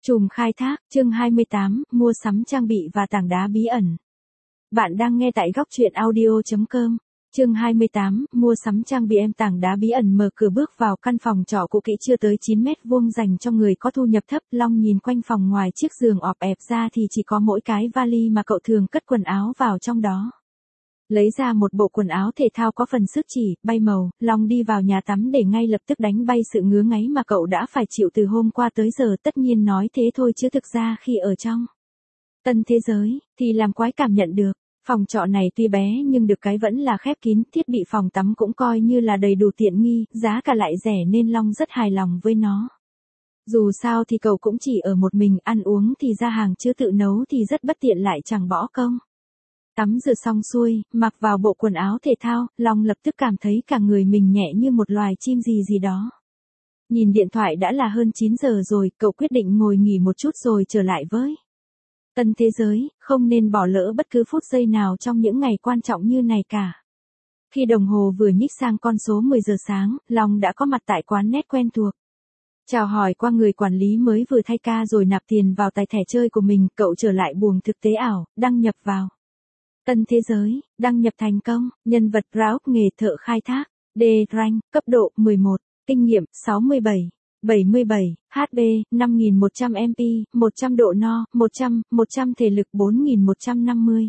Trùm khai thác, chương 28, mua sắm trang bị và tảng đá bí ẩn. Bạn đang nghe tại góc truyện audio.com. Chương 28, mua sắm trang bị tảng đá bí ẩn. Mở cửa bước vào căn phòng trọ cũ kỹ chưa tới 9 mét vuông dành cho người có thu nhập thấp. Long nhìn quanh phòng, ngoài chiếc giường ọp ẹp ra thì chỉ có mỗi cái vali mà cậu thường cất quần áo vào trong đó. Lấy ra một bộ quần áo thể thao có phần xước chỉ, bay màu, Long đi vào nhà tắm để ngay lập tức đánh bay sự ngứa ngáy mà cậu đã phải chịu từ hôm qua tới giờ. Tất nhiên nói thế thôi chứ thực ra khi ở trong tân thế giới, thì làm quái cảm nhận được. Phòng trọ này tuy bé nhưng được cái vẫn là khép kín, thiết bị phòng tắm cũng coi như là đầy đủ tiện nghi, giá cả lại rẻ nên Long rất hài lòng với nó. Dù sao thì cậu cũng chỉ ở một mình, ăn uống thì ra hàng chứ tự nấu thì rất bất tiện lại chẳng bỏ công. Tắm rửa xong xuôi, mặc vào bộ quần áo thể thao, Long lập tức cảm thấy cả người mình nhẹ như một loài chim gì đó. Nhìn điện thoại đã là hơn 9 giờ rồi, cậu quyết định ngồi nghỉ một chút rồi trở lại với tân thế giới, không nên bỏ lỡ bất cứ phút giây nào trong những ngày quan trọng như này cả. Khi đồng hồ vừa nhích sang con số 10 giờ sáng, Long đã có mặt tại quán net quen thuộc. Chào hỏi qua người quản lý mới vừa thay ca rồi nạp tiền vào tài thẻ chơi của mình, cậu trở lại buồng thực tế ảo, đăng nhập vào tân thế giới, đăng nhập thành công, nhân vật Raoul, nghề thợ khai thác, D rank, cấp độ 11, kinh nghiệm 67, 77, HP 5100 MP, 100 độ no, 100 thể lực 4150.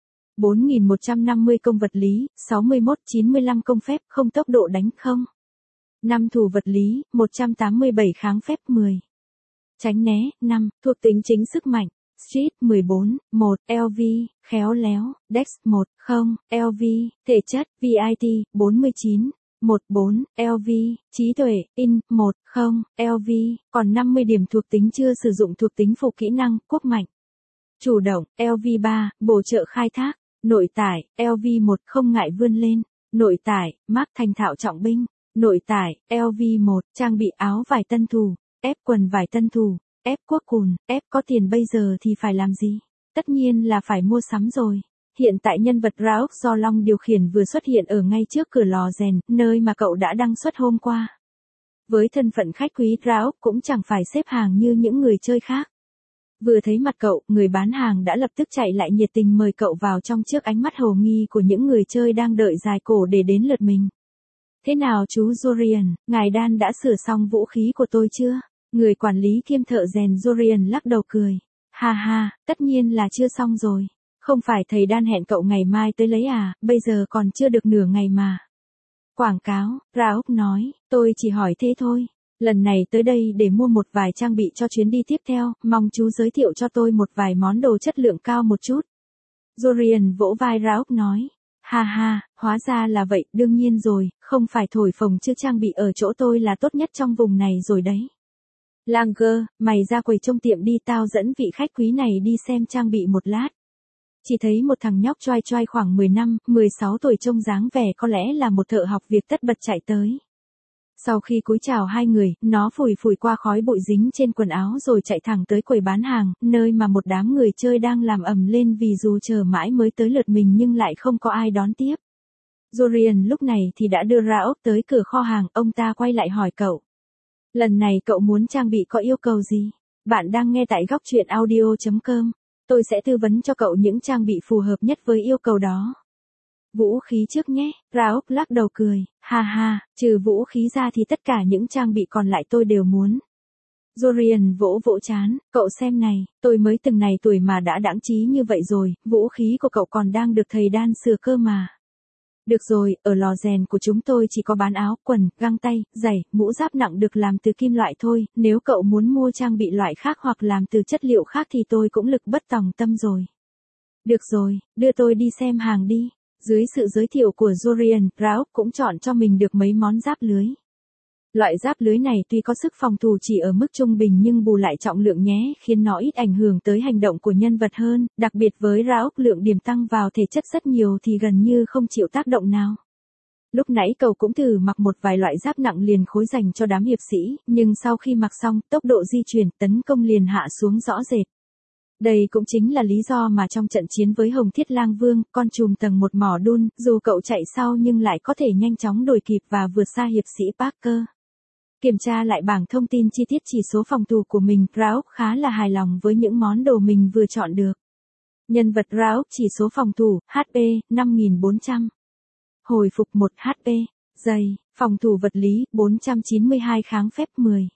4150 công vật lý, 61, 95 công phép, không tốc độ đánh không. 5 thủ vật lý, 187 kháng phép 10. Tránh né, 5, thuộc tính chính sức mạnh. Street 14, 1, LV, khéo léo, Dex 1, 0, LV, thể chất, VIT, 49, 14, LV, trí tuệ, In, 1, 0, LV, còn 50 điểm thuộc tính chưa sử dụng. Thuộc tính phụ kỹ năng, quốc mạnh. Chủ động, LV 3, bổ trợ khai thác. Nội tải, LV 1, không ngại vươn lên. Nội tải, Mark thành thạo trọng binh. Nội tải, LV 1, trang bị áo vải tân thủ, ép quần vải tân thủ. Ép quốc cùn, ép có tiền bây giờ thì phải làm gì? Tất nhiên là phải mua sắm rồi. Hiện tại nhân vật Raoul do Long điều khiển vừa xuất hiện ở ngay trước cửa lò rèn, nơi mà cậu đã đăng xuất hôm qua. Với thân phận khách quý, Raoul cũng chẳng phải xếp hàng như những người chơi khác. Vừa thấy mặt cậu, người bán hàng đã lập tức chạy lại nhiệt tình mời cậu vào trong trước ánh mắt hồ nghi của những người chơi đang đợi dài cổ để đến lượt mình. Thế nào chú Jorian, ngài Dan đã sửa xong vũ khí của tôi chưa? Người quản lý kiêm thợ rèn Jorian lắc đầu cười. Ha ha, tất nhiên là chưa xong rồi. Không phải thầy Dan hẹn cậu ngày mai tới lấy à, bây giờ còn chưa được nửa ngày mà. Quảng cáo, Raoul nói, tôi chỉ hỏi thế thôi. Lần này tới đây để mua một vài trang bị cho chuyến đi tiếp theo, mong chú giới thiệu cho tôi một vài món đồ chất lượng cao một chút. Jorian vỗ vai Raoul nói. Ha ha, hóa ra là vậy, đương nhiên rồi, không phải thổi phồng chứ trang bị ở chỗ tôi là tốt nhất trong vùng này rồi đấy. Langer, mày ra quầy trông tiệm đi, tao dẫn vị khách quý này đi xem trang bị một lát. Chỉ thấy một thằng nhóc choai choai khoảng 10 năm, 16 tuổi trông dáng vẻ có lẽ là một thợ học việc tất bật chạy tới. Sau khi cúi chào hai người, nó phủi phủi qua khói bụi dính trên quần áo rồi chạy thẳng tới quầy bán hàng, nơi mà một đám người chơi đang làm ầm lên vì dù chờ mãi mới tới lượt mình nhưng lại không có ai đón tiếp. Jorian lúc này thì đã đưa Raoul tới cửa kho hàng, ông ta quay lại hỏi cậu. Lần này cậu muốn trang bị có yêu cầu gì? Bạn đang nghe tại góc truyện audio.com. Tôi sẽ tư vấn cho cậu những trang bị phù hợp nhất với yêu cầu đó. Vũ khí trước nhé, Raoul lắc đầu cười. Ha ha, trừ vũ khí ra thì tất cả những trang bị còn lại tôi đều muốn. Jorian vỗ vỗ trán, cậu xem này, tôi mới từng này tuổi mà đã đãng trí như vậy rồi, vũ khí của cậu còn đang được thầy Dan sửa cơ mà. Được rồi, ở lò rèn của chúng tôi chỉ có bán áo, quần, găng tay, giày, mũ giáp nặng được làm từ kim loại thôi, nếu cậu muốn mua trang bị loại khác hoặc làm từ chất liệu khác thì tôi cũng lực bất tòng tâm rồi. Được rồi, đưa tôi đi xem hàng đi. Dưới sự giới thiệu của Jorian, Raoul cũng chọn cho mình được mấy món giáp lưới. Loại giáp lưới này tuy có sức phòng thủ chỉ ở mức trung bình nhưng bù lại trọng lượng nhé, khiến nó ít ảnh hưởng tới hành động của nhân vật hơn, đặc biệt với Raoul lượng điểm tăng vào thể chất rất nhiều thì gần như không chịu tác động nào. Lúc nãy cậu cũng thử mặc một vài loại giáp nặng liền khối dành cho đám hiệp sĩ, nhưng sau khi mặc xong, tốc độ di chuyển, tấn công liền hạ xuống rõ rệt. Đây cũng chính là lý do mà trong trận chiến với Hồng Thiết Lang Vương, con trùm tầng 1 mỏ đun, dù cậu chạy sau nhưng lại có thể nhanh chóng đuổi kịp và vượt xa hiệp sĩ Parker. Kiểm tra lại bảng thông tin chi tiết chỉ số phòng thủ của mình, Rauk khá là hài lòng với những món đồ mình vừa chọn được. Nhân vật Rauk chỉ số phòng thủ, HP, 5400. Hồi phục 1 HP. Giày, phòng thủ vật lý, 492 kháng phép 10.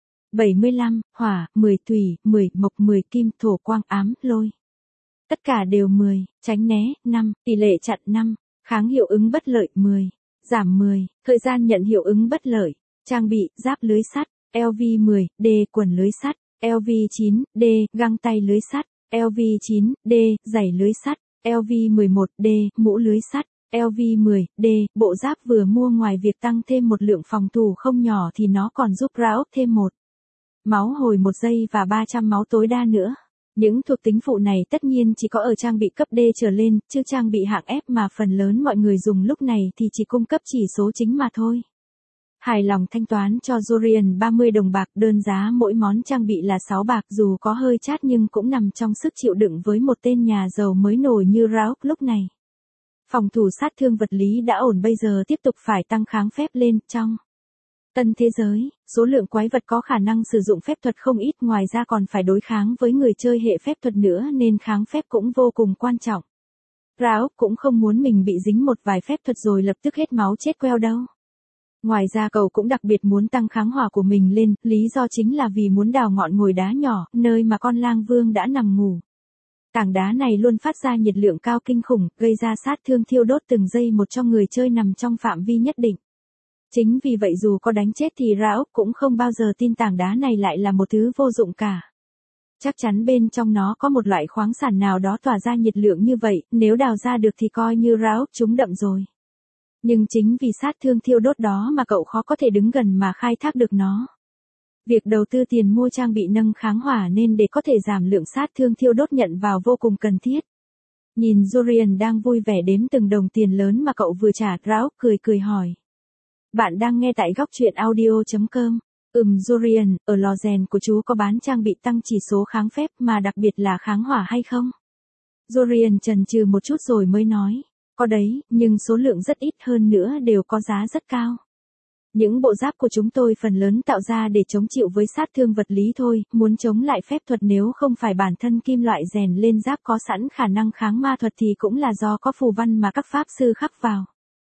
75, hỏa, 10 thủy, 10 mộc 10 kim, thổ quang ám, lôi. Tất cả đều 10, tránh né, 5, tỷ lệ chặn 5, kháng hiệu ứng bất lợi 10, giảm 10, thời gian nhận hiệu ứng bất lợi, trang bị, giáp lưới sắt, LV10, D, quần lưới sắt, LV9, D, găng tay lưới sắt, LV9, D, giày lưới sắt, LV11, D, mũ lưới sắt, LV10, D, bộ giáp vừa mua ngoài việc tăng thêm một lượng phòng thủ không nhỏ thì nó còn giúp Rauk thêm 1 máu hồi 1 giây và 300 máu tối đa nữa. Những thuộc tính phụ này tất nhiên chỉ có ở trang bị cấp D trở lên, chứ trang bị hạng F mà phần lớn mọi người dùng lúc này thì chỉ cung cấp chỉ số chính mà thôi. Hài lòng thanh toán cho Zorian 30 đồng bạc, đơn giá mỗi món trang bị là 6 bạc, dù có hơi chát nhưng cũng nằm trong sức chịu đựng với một tên nhà giàu mới nổi như Rauk lúc này. Phòng thủ sát thương vật lý đã ổn, bây giờ tiếp tục phải tăng kháng phép lên. Trong tân thế giới, số lượng quái vật có khả năng sử dụng phép thuật không ít, ngoài ra còn phải đối kháng với người chơi hệ phép thuật nữa nên kháng phép cũng vô cùng quan trọng. Rauk cũng không muốn mình bị dính một vài phép thuật rồi lập tức hết máu chết queo đâu. Ngoài ra cậu cũng đặc biệt muốn tăng kháng hỏa của mình lên, lý do chính là vì muốn đào ngọn ngồi đá nhỏ, nơi mà con lang vương đã nằm ngủ. Tảng đá này luôn phát ra nhiệt lượng cao kinh khủng, gây ra sát thương thiêu đốt từng giây một cho người chơi nằm trong phạm vi nhất định. Chính vì vậy dù có đánh chết thì Rauk cũng không bao giờ tin tảng đá này lại là một thứ vô dụng cả. Chắc chắn bên trong nó có một loại khoáng sản nào đó tỏa ra nhiệt lượng như vậy, nếu đào ra được thì coi như Rauk trúng đậm rồi. Nhưng chính vì sát thương thiêu đốt đó mà cậu khó có thể đứng gần mà khai thác được nó. Việc đầu tư tiền mua trang bị nâng kháng hỏa nên để có thể giảm lượng sát thương thiêu đốt nhận vào vô cùng cần thiết. Nhìn Zorian đang vui vẻ đếm từng đồng tiền lớn mà cậu vừa trả, Rauk cười hỏi. Bạn đang nghe tại góc truyện audio.com. Zorian, ở lò rèn của chú có bán trang bị tăng chỉ số kháng phép mà đặc biệt là kháng hỏa hay không? Zorian chần chừ một chút rồi mới nói. Có đấy, nhưng số lượng rất ít, hơn nữa đều có giá rất cao. Những bộ giáp của chúng tôi phần lớn tạo ra để chống chịu với sát thương vật lý thôi, muốn chống lại phép thuật nếu không phải bản thân kim loại rèn lên giáp có sẵn khả năng kháng ma thuật thì cũng là do có phù văn mà các pháp sư khắc vào.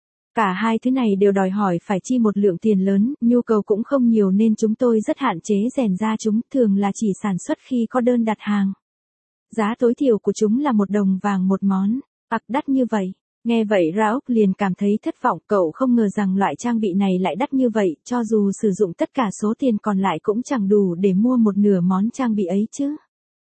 Cả hai thứ này đều đòi hỏi phải chi một lượng tiền lớn, nhu cầu cũng không nhiều nên chúng tôi rất hạn chế rèn ra chúng, thường là chỉ sản xuất khi có đơn đặt hàng. Giá tối thiểu của chúng là 1 đồng vàng một món, đắt như vậy. Nghe vậy Rauk liền cảm thấy thất vọng, cậu không ngờ rằng loại trang bị này lại đắt như vậy, cho dù sử dụng tất cả số tiền còn lại cũng chẳng đủ để mua một nửa món trang bị ấy chứ.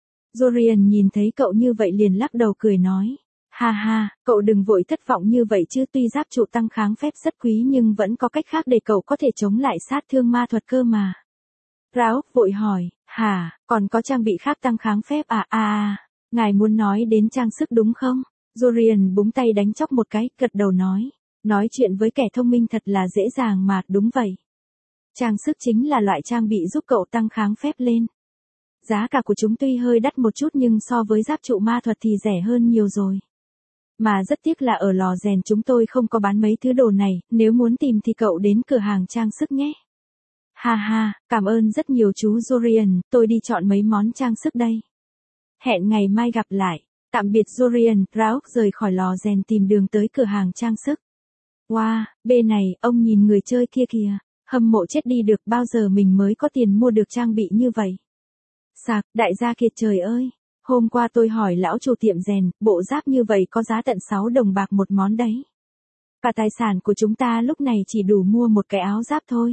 Zorian nhìn thấy cậu như vậy liền lắc đầu cười nói. Ha ha, cậu đừng vội thất vọng như vậy chứ, tuy giáp trụ tăng kháng phép rất quý nhưng vẫn có cách khác để cậu có thể chống lại sát thương ma thuật cơ mà. Rauk vội hỏi, hả, còn có trang bị khác tăng kháng phép à? Ngài muốn nói đến trang sức đúng không? Zorian búng tay đánh chóc một cái, gật đầu nói chuyện với kẻ thông minh thật là dễ dàng mà, đúng vậy. Trang sức chính là loại trang bị giúp cậu tăng kháng phép lên. Giá cả của chúng tuy hơi đắt một chút nhưng so với giáp trụ ma thuật thì rẻ hơn nhiều rồi. Mà rất tiếc là ở lò rèn chúng tôi không có bán mấy thứ đồ này, nếu muốn tìm thì cậu đến cửa hàng trang sức nhé. Ha ha, cảm ơn rất nhiều chú Zorian, tôi đi chọn mấy món trang sức đây. Hẹn ngày mai gặp lại. Tạm biệt Zorian, Rauk rời khỏi lò rèn tìm đường tới cửa hàng trang sức. Wow, bên này, ông nhìn người chơi kia kìa, hâm mộ chết đi được, bao giờ mình mới có tiền mua được trang bị như vậy. Sạc, đại gia kiệt trời ơi, hôm qua tôi hỏi lão chủ tiệm rèn, bộ giáp như vậy có giá tận 6 đồng bạc một món đấy. Cả tài sản của chúng ta lúc này chỉ đủ mua một cái áo giáp thôi.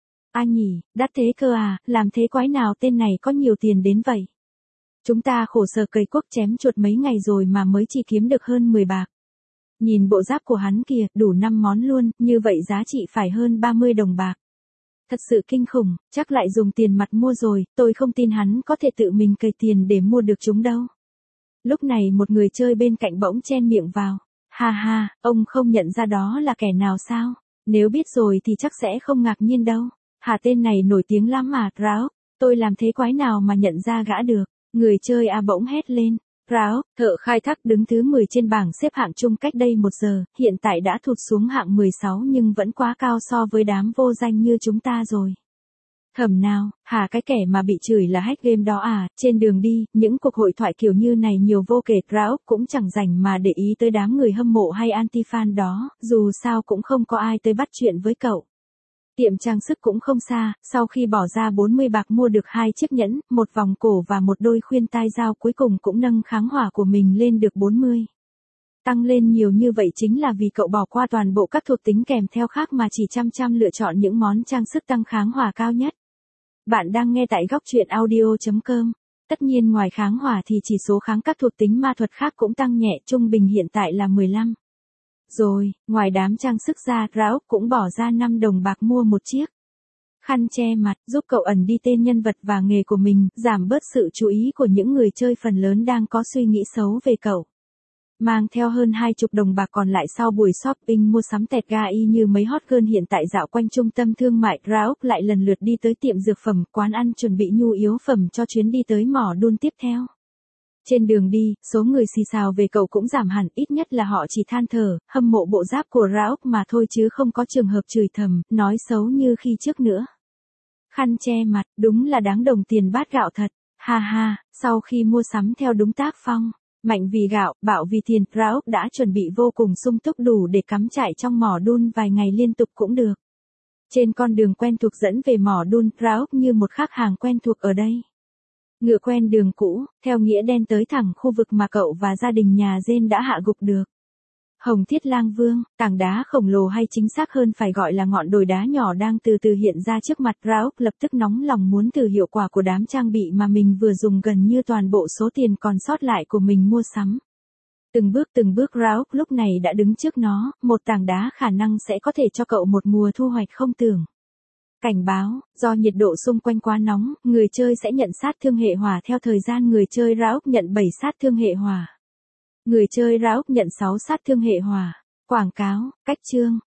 Nhỉ, đắt thế cơ à, làm thế quái nào tên này có nhiều tiền đến vậy. Chúng ta khổ sở cày cuốc chém chuột mấy ngày rồi mà mới chỉ kiếm được hơn 10 bạc. Nhìn bộ giáp của hắn kìa, đủ 5 món luôn, như vậy giá trị phải hơn 30 đồng bạc. Thật sự kinh khủng, chắc lại dùng tiền mặt mua rồi, tôi không tin hắn có thể tự mình cày tiền để mua được chúng đâu. Lúc này một người chơi bên cạnh bỗng chen miệng vào. Ha ha, ông không nhận ra đó là kẻ nào sao? Nếu biết rồi thì chắc sẽ không ngạc nhiên đâu. Tên này nổi tiếng lắm mà, Rauk, tôi làm thế quái nào mà nhận ra gã được. Người chơi bỗng hét lên. Rauk, thợ khai thác đứng thứ 10 trên bảng xếp hạng chung cách đây 1 giờ, hiện tại đã thụt xuống hạng 16 nhưng vẫn quá cao so với đám vô danh như chúng ta rồi. Thầm nào, hả cái kẻ mà bị chửi là hack game đó à, trên đường đi, những cuộc hội thoại kiểu như này nhiều vô kể, Raup cũng chẳng rảnh mà để ý tới đám người hâm mộ hay anti-fan đó, dù sao cũng không có ai tới bắt chuyện với cậu. Tiệm trang sức cũng không xa, sau khi bỏ ra 40 bạc mua được 2 chiếc nhẫn, một vòng cổ và một đôi khuyên tai dao, cuối cùng cũng nâng kháng hỏa của mình lên được 40. Tăng lên nhiều như vậy chính là vì cậu bỏ qua toàn bộ các thuộc tính kèm theo khác mà chỉ chăm chăm lựa chọn những món trang sức tăng kháng hỏa cao nhất. Bạn đang nghe tại góc truyện audio.com. Tất nhiên ngoài kháng hỏa thì chỉ số kháng các thuộc tính ma thuật khác cũng tăng nhẹ, trung bình hiện tại là 15. Rồi, ngoài đám trang sức ra, Raup cũng bỏ ra 5 đồng bạc mua một chiếc khăn che mặt, giúp cậu ẩn đi tên nhân vật và nghề của mình, giảm bớt sự chú ý của những người chơi phần lớn đang có suy nghĩ xấu về cậu. Mang theo hơn 20 đồng bạc còn lại sau buổi shopping mua sắm tẹt ga y như mấy hot girl hiện tại dạo quanh trung tâm thương mại, Raup lại lần lượt đi tới tiệm dược phẩm, quán ăn chuẩn bị nhu yếu phẩm cho chuyến đi tới mỏ đun tiếp theo. Trên đường đi, số người xì xào về cậu cũng giảm hẳn, ít nhất là họ chỉ than thở, hâm mộ bộ giáp của Raup mà thôi chứ không có trường hợp chửi thầm, nói xấu như khi trước nữa. Khăn che mặt, đúng là đáng đồng tiền bát gạo thật, ha ha, sau khi mua sắm theo đúng tác phong. Mạnh vì gạo, bạo vì tiền, Raup đã chuẩn bị vô cùng sung túc đủ để cắm trại trong mỏ đun vài ngày liên tục cũng được. Trên con đường quen thuộc dẫn về mỏ đun, Raup như một khách hàng quen thuộc ở đây. Ngựa quen đường cũ, theo nghĩa đen tới thẳng khu vực mà cậu và gia đình nhà Jane đã hạ gục được. Hồng Thiết Lang Vương, tảng đá khổng lồ hay chính xác hơn phải gọi là ngọn đồi đá nhỏ đang từ từ hiện ra trước mặt, Raup lập tức nóng lòng muốn thử hiệu quả của đám trang bị mà mình vừa dùng gần như toàn bộ số tiền còn sót lại của mình mua sắm. Từng bước Raup lúc này đã đứng trước nó, một tảng đá khả năng sẽ có thể cho cậu một mùa thu hoạch không tưởng. Cảnh báo, do nhiệt độ xung quanh quá nóng, người chơi sẽ nhận sát thương hệ hỏa theo thời gian người chơi, Raup nhận 7 sát thương hệ hỏa. Người chơi Raup nhận 6 sát thương hệ hỏa. Quảng cáo, cách chương.